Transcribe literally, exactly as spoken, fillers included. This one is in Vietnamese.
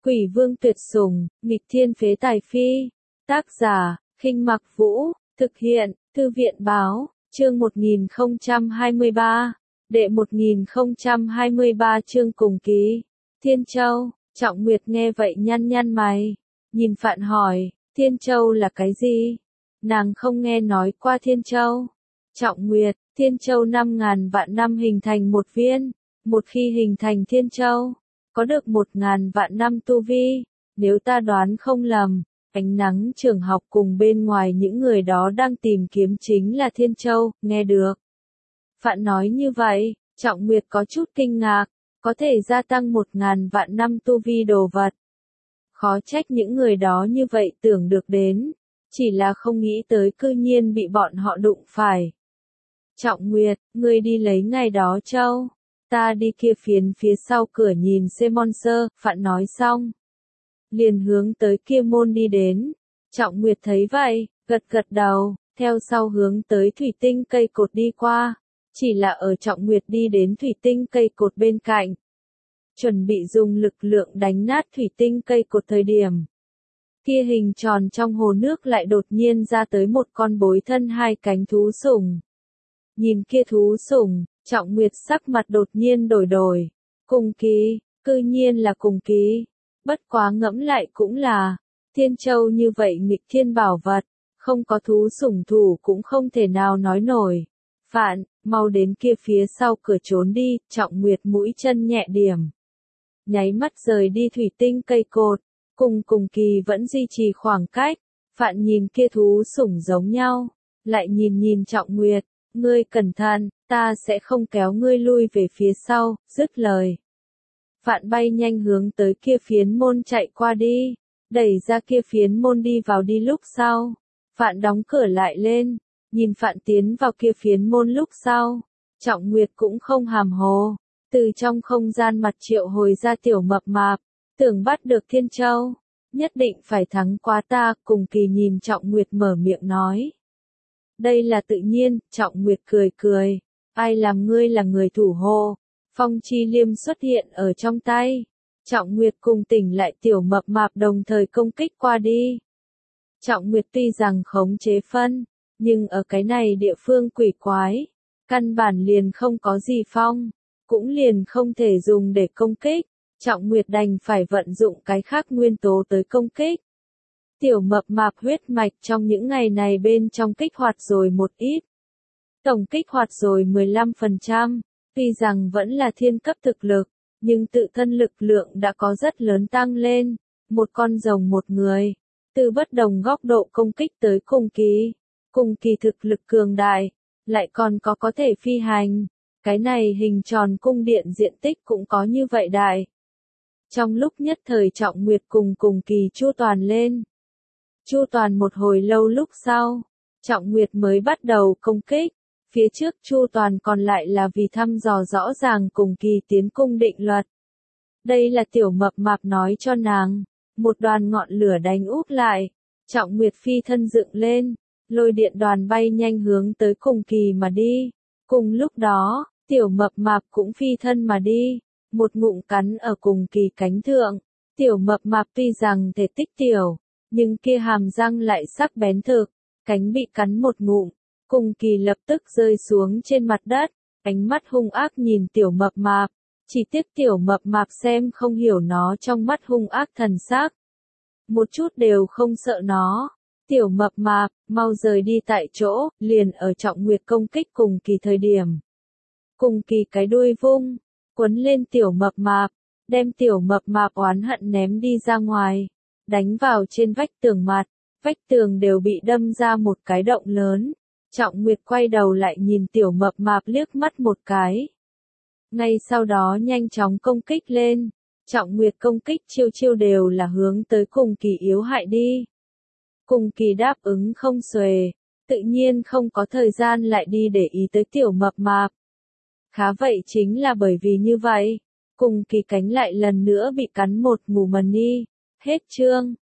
Quỷ vương tuyệt sủng, nghịch thiên phế tài phi. Tác giả, Khinh Mặc Vũ, thực hiện, Thư viện báo, chương một nghìn không trăm hai mươi ba, đệ một nghìn không trăm hai mươi ba chương cùng ký. Thiên Châu, Trọng Nguyệt nghe vậy nhăn nhăn mày, nhìn Phạn hỏi, Thiên Châu là cái gì? Nàng không nghe nói qua Thiên Châu. Trọng Nguyệt, Thiên Châu năm ngàn vạn năm hình thành một viên, một khi hình thành Thiên Châu, có được một ngàn vạn năm tu vi, nếu ta đoán không lầm, ánh nắng trường học cùng bên ngoài những người đó đang tìm kiếm chính là Thiên Châu, nghe được. Phạn nói như vậy, Trọng Nguyệt có chút kinh ngạc, có thể gia tăng một ngàn vạn năm tu vi đồ vật. Khó trách những người đó như vậy tưởng được đến, chỉ là không nghĩ tới cư nhiên bị bọn họ đụng phải. Trọng Nguyệt, ngươi đi lấy ngày đó Châu. Ta đi kia phiến phía sau cửa nhìn xem monster, Phạn nói xong. Liền hướng tới kia môn đi đến. Trọng Nguyệt thấy vậy, gật gật đầu, theo sau hướng tới thủy tinh cây cột đi qua. Chỉ là ở Trọng Nguyệt đi đến thủy tinh cây cột bên cạnh. Chuẩn bị dùng lực lượng đánh nát thủy tinh cây cột thời điểm. Kia hình tròn trong hồ nước lại đột nhiên ra tới một con bối thân hai cánh thú sủng. Nhìn kia thú sủng, Trọng Nguyệt sắc mặt đột nhiên đổi đổi. Cùng ký, cư nhiên là cùng ký. Bất quá ngẫm lại cũng là, Thiên Châu như vậy nghịch thiên bảo vật, không có thú sủng thủ cũng không thể nào nói nổi. Phạn, mau đến kia phía sau cửa trốn đi, Trọng Nguyệt mũi chân nhẹ điểm. Nháy mắt rời đi thủy tinh cây cột, cùng cùng kỳ vẫn duy trì khoảng cách. Phạn nhìn kia thú sủng giống nhau, lại nhìn nhìn Trọng Nguyệt. Ngươi cẩn thận, ta sẽ không kéo ngươi lui về phía sau, dứt lời. Phạn bay nhanh hướng tới kia phiến môn chạy qua đi, đẩy ra kia phiến môn đi vào đi lúc sau. Phạn đóng cửa lại lên, nhìn Phạn tiến vào kia phiến môn lúc sau. Trọng Nguyệt cũng không hàm hồ, từ trong không gian mặt triệu hồi ra tiểu mập mạp, tưởng bắt được Thiên Châu, nhất định phải thắng qua ta, cùng kỳ nhìn Trọng Nguyệt mở miệng nói. Đây là tự nhiên, Trọng Nguyệt cười cười, ai làm ngươi là người thủ hộ. Phong chi liêm xuất hiện ở trong tay. Trọng Nguyệt cùng tỉnh lại tiểu mập mạp đồng thời công kích qua đi. Trọng Nguyệt tuy rằng khống chế phân, nhưng ở cái này địa phương quỷ quái, căn bản liền không có gì phong, cũng liền không thể dùng để công kích. Trọng Nguyệt đành phải vận dụng cái khác nguyên tố tới công kích. Tiểu mập mạp huyết mạch trong những ngày này bên trong kích hoạt rồi một ít. Tổng kích hoạt rồi mười lăm phần trăm, tuy rằng vẫn là thiên cấp thực lực, nhưng tự thân lực lượng đã có rất lớn tăng lên. Một con rồng một người, từ bất đồng góc độ công kích tới cùng kỳ. Cùng kỳ thực lực cường đại, lại còn có có thể phi hành. Cái này hình tròn cung điện diện tích cũng có như vậy đại. Trong lúc nhất thời Trọng Nguyệt cùng cùng kỳ chu toàn lên. Chu toàn một hồi lâu lúc sau, Trọng Nguyệt mới bắt đầu công kích. Phía trước Chu toàn còn lại là vì thăm dò rõ ràng cùng kỳ tiến cung định luật. Đây là tiểu mập mạp nói cho nàng. Một đoàn ngọn lửa đánh úp lại. Trọng Nguyệt phi thân dựng lên. Lôi điện đoàn bay nhanh hướng tới cùng kỳ mà đi. Cùng lúc đó, tiểu mập mạp cũng phi thân mà đi. Một ngụm cắn ở cùng kỳ cánh thượng. Tiểu mập mạp tuy rằng thể tích tiểu, nhưng kia hàm răng lại sắc bén thực. Cánh bị cắn một ngụm. Cùng kỳ lập tức rơi xuống trên mặt đất, ánh mắt hung ác nhìn tiểu mập mạp, chỉ tiếc tiểu mập mạp xem không hiểu nó trong mắt hung ác thần sắc. Một chút đều không sợ nó, tiểu mập mạp, mau rời đi tại chỗ, liền ở Trọng Nguyệt công kích cùng kỳ thời điểm. Cùng kỳ cái đuôi vung, quấn lên tiểu mập mạp, đem tiểu mập mạp oán hận ném đi ra ngoài, đánh vào trên vách tường mặt, vách tường đều bị đâm ra một cái động lớn. Trọng Nguyệt quay đầu lại nhìn tiểu mập mạp liếc mắt một cái. Ngay sau đó nhanh chóng công kích lên. Trọng Nguyệt công kích chiêu chiêu đều là hướng tới cùng kỳ yếu hại đi. Cùng kỳ đáp ứng không xuề, tự nhiên không có thời gian lại đi để ý tới tiểu mập mạp. Khá vậy chính là bởi vì như vậy, cùng kỳ cánh lại lần nữa bị cắn một ngủ mần đi. Hết chương.